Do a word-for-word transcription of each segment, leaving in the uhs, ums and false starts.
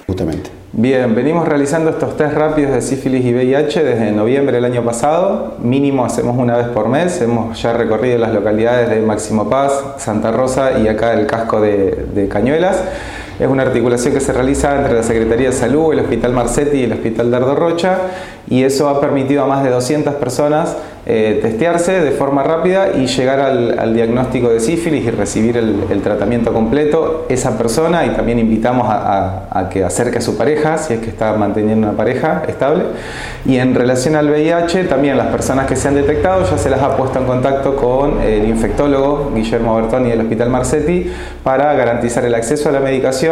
justamente? Bien, venimos realizando estos test rápidos de sífilis y V I H desde noviembre del año pasado. Mínimo hacemos una vez por mes. Hemos ya recorrido las localidades de Máximo Paz, Santa Rosa y acá el casco de, de Cañuelas. Es una articulación que se realiza entre la Secretaría de Salud, el Hospital Marcetti y el Hospital Dardo Rocha, y eso ha permitido a más de doscientas personas eh, testearse de forma rápida y llegar al, al diagnóstico de sífilis y recibir el, el tratamiento completo. Esa persona, y también invitamos a, a, a que acerque a su pareja, si es que está manteniendo una pareja estable. Y en relación al V I H, también las personas que se han detectado ya se las ha puesto en contacto con el infectólogo Guillermo Bertoni del Hospital Marcetti para garantizar el acceso a la medicación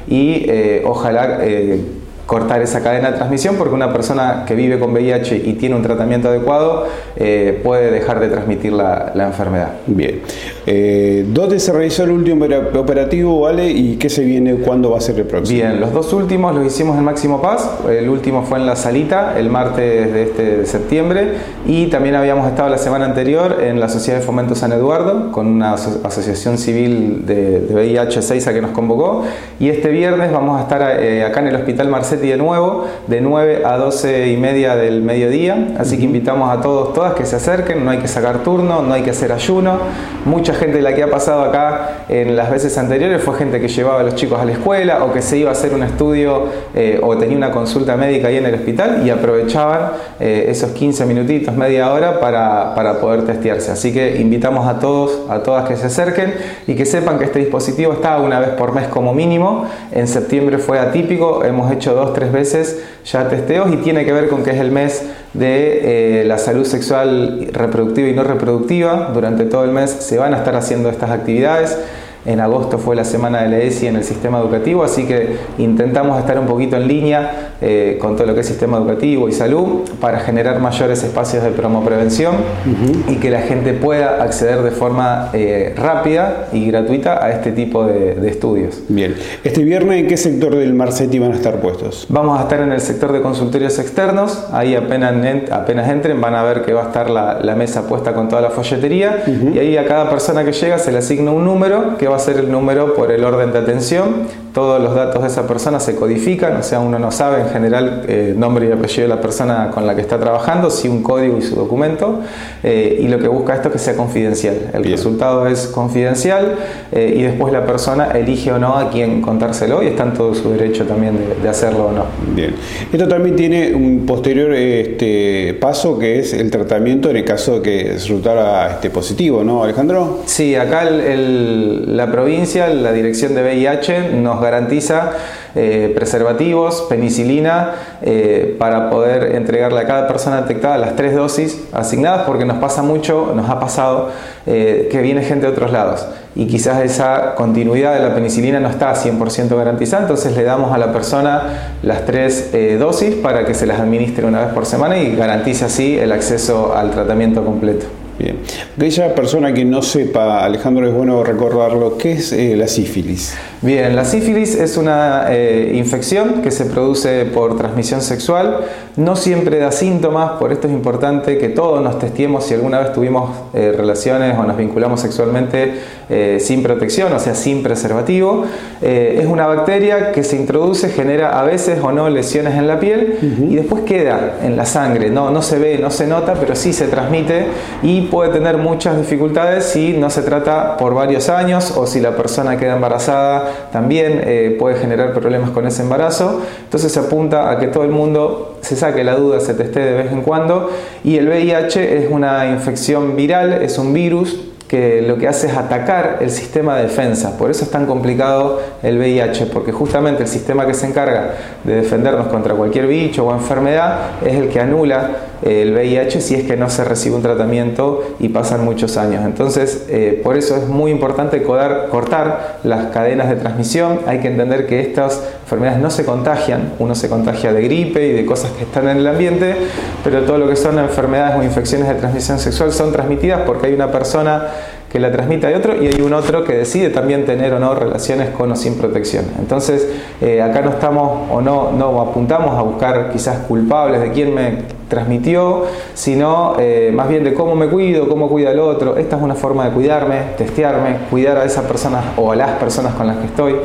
y eh, ojalá eh, cortar esa cadena de transmisión, porque una persona que vive con V I H y tiene un tratamiento adecuado eh, puede dejar de transmitir la, la enfermedad. Bien. Eh, ¿Dónde se realizó el último operativo, Vale? ¿Y qué se viene? ¿Cuándo va a ser el próximo? Bien, los dos últimos los hicimos en Máximo Paz. El último fue en la Salita, el martes de este de septiembre. Y también habíamos estado la semana anterior en la Sociedad de Fomento San Eduardo, con una aso asociación civil de, de V I H Seiza que nos convocó. Y este viernes vamos a estar eh, acá en el Hospital Marcetti de nuevo, de nueve a doce y media del mediodía. Así que invitamos a todos, todas que se acerquen. No hay que sacar turno, no hay que hacer ayuno. Mucha gente de la que ha pasado acá en las veces anteriores fue gente que llevaba a los chicos a la escuela o que se iba a hacer un estudio eh, o tenía una consulta médica ahí en el hospital y aprovechaban eh, esos quince minutitos, media hora para, para poder testearse. Así que invitamos a todos, a todas que se acerquen y que sepan que este dispositivo está una vez por mes como mínimo. En septiembre fue atípico, hemos hecho dos, tres veces ya testeos y tiene que ver con que es el mes de eh, la salud sexual reproductiva y no reproductiva. Durante todo el mes se van a estar haciendo estas actividades. En agosto fue la semana de la E S I en el sistema educativo, así que intentamos estar un poquito en línea eh, con todo lo que es sistema educativo y salud para generar mayores espacios de promoprevención uh-huh. y que la gente pueda acceder de forma eh, rápida y gratuita a este tipo de, de estudios. Bien. Este viernes, ¿en qué sector del Marcetti van a estar puestos? Vamos a estar en el sector de consultorios externos. Ahí apenas, apenas entren van a ver que va a estar la, la mesa puesta con toda la folletería uh-huh. y ahí a cada persona que llega se le asigna un número que va a ser el número por el orden de atención. Todos los datos de esa persona se codifican, o sea, uno no sabe en general eh, nombre y apellido de la persona con la que está trabajando, sí un código y su documento, eh, y lo que busca esto es que sea confidencial. El Bien. resultado es confidencial eh, y después la persona elige o no a quién contárselo y está en todo su derecho también de, de hacerlo o no. Bien. Esto también tiene un posterior este, paso que es el tratamiento en el caso de que resultara este, positivo, ¿no, Alejandro? Sí, acá el, el, la provincia, la dirección de V I H nos garantiza eh, preservativos, penicilina, eh, para poder entregarle a cada persona detectada las tres dosis asignadas, porque nos pasa mucho, nos ha pasado eh, que viene gente de otros lados y quizás esa continuidad de la penicilina no está cien por ciento garantizada, entonces le damos a la persona las tres eh, dosis para que se las administre una vez por semana y garantice así el acceso al tratamiento completo. Bien. Aquella persona que no sepa, Alejandro, es bueno recordarlo, ¿qué es eh, la sífilis? Bien, la sífilis es una eh, infección que se produce por transmisión sexual, no siempre da síntomas, por esto es importante que todos nos testeemos si alguna vez tuvimos eh, relaciones o nos vinculamos sexualmente eh, sin protección, o sea, sin preservativo. Eh, es una bacteria que se introduce, genera a veces o no lesiones en la piel uh-huh. y después queda en la sangre, no, no se ve, no se nota, pero sí se transmite y puede tener muchas dificultades si no se trata por varios años o si la persona queda embarazada, también eh, puede generar problemas con ese embarazo. Entonces se apunta a que todo el mundo se saque la duda, se testee de vez en cuando. Y el V I H es una infección viral, es un virus que lo que hace es atacar el sistema de defensa. Por eso es tan complicado el V I H, porque justamente el sistema que se encarga de defendernos contra cualquier bicho o enfermedad es el que anula el V I H si es que no se recibe un tratamiento y pasan muchos años. Entonces, eh, por eso es muy importante cortar, cortar las cadenas de transmisión. Hay que entender que estas enfermedades no se contagian. Uno se contagia de gripe y de cosas que están en el ambiente, pero todo lo que son enfermedades o infecciones de transmisión sexual son transmitidas porque hay una persona que la transmite a otro y hay un otro que decide también tener o no relaciones con o sin protección. Entonces, eh, acá no estamos o no, no apuntamos a buscar quizás culpables de quién me transmitió, sino eh, más bien de cómo me cuido, cómo cuida el otro. Esta es una forma de cuidarme, testearme, cuidar a esa persona o a las personas con las que estoy.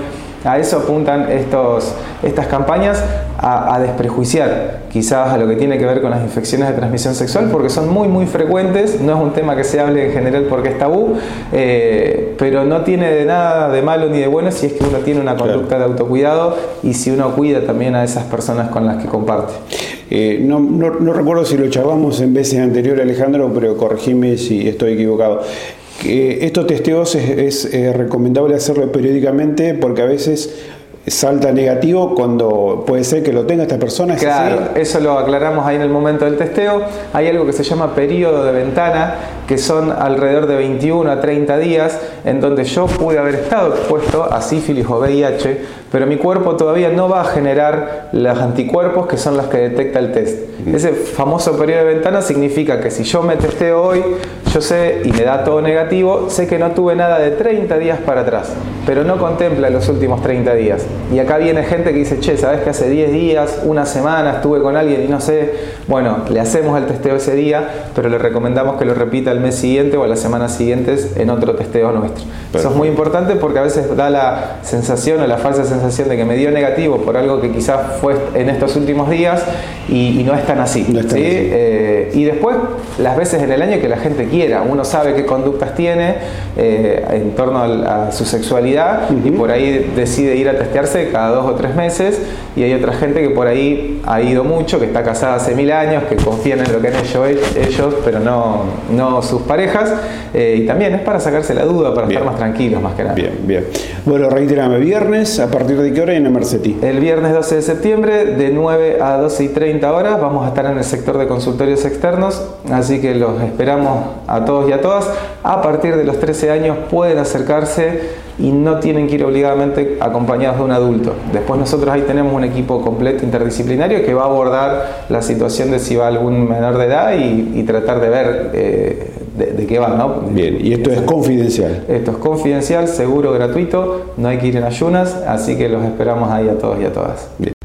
A eso apuntan estos, estas campañas, a, a desprejuiciar quizás a lo que tiene que ver con las infecciones de transmisión sexual, porque son muy muy frecuentes, no es un tema que se hable en general porque es tabú, eh, pero no tiene de nada de malo ni de bueno si es que uno tiene una conducta claro. de autocuidado y si uno cuida también a esas personas con las que comparte. Eh, no, no, no recuerdo si lo charlamos en veces anteriores, Alejandro, pero corregime si estoy equivocado. Que estos testeos es, es eh, recomendable hacerlo periódicamente porque a veces salta negativo cuando puede ser que lo tenga esta persona. ¿Es claro, así? Eso lo aclaramos ahí en el momento del testeo. Hay algo que se llama periodo de ventana, que son alrededor de veintiuno a treinta días, en donde yo pude haber estado expuesto a sífilis o V I H, pero mi cuerpo todavía no va a generar los anticuerpos que son los que detecta el test. Mm. Ese famoso periodo de ventana significa que si yo me testeo hoy, yo sé y me da todo negativo, sé que no tuve nada de treinta días para atrás, pero no contempla los últimos treinta días. Y acá viene gente que dice, che, ¿sabes que hace diez días, una semana estuve con alguien y no sé? Bueno, le hacemos el testeo ese día, pero le recomendamos que lo repita al mes siguiente o a las semanas siguientes en otro testeo nuestro. Perfecto. Eso es muy importante porque a veces da la sensación o la falsa sensación de que me dio negativo por algo que quizás fue en estos últimos días y, y no es tan así. No es tan ¿sí? así. Eh, y después, las veces en el año que la gente quiera, uno sabe qué conductas tiene eh, en torno a, a su sexualidad uh-huh. y por ahí decide ir a testearse cada dos o tres meses, y hay otra gente que por ahí ha ido mucho, que está casada hace mil años, que confían en lo que han hecho ellos, pero no, no sus parejas, eh, y también es para sacarse la duda, para bien. estar más tranquilos más que nada. Bien, bien. Bueno, reiterame, viernes, ¿a partir de qué hora en la Mercedí? El viernes doce de septiembre, de nueve a doce y treinta horas, vamos a estar en el sector de consultorios externos, así que los esperamos a todos y a todas. A partir de los trece años pueden acercarse y no tienen que ir obligadamente acompañados de un adulto. Después nosotros ahí tenemos un equipo completo interdisciplinario que va a abordar la situación de si va algún menor de edad y, y tratar de ver eh, de, de qué va, ¿no? Bien, y esto es confidencial. Esto es confidencial, seguro, gratuito, no hay que ir en ayunas, así que los esperamos ahí a todos y a todas. Bien.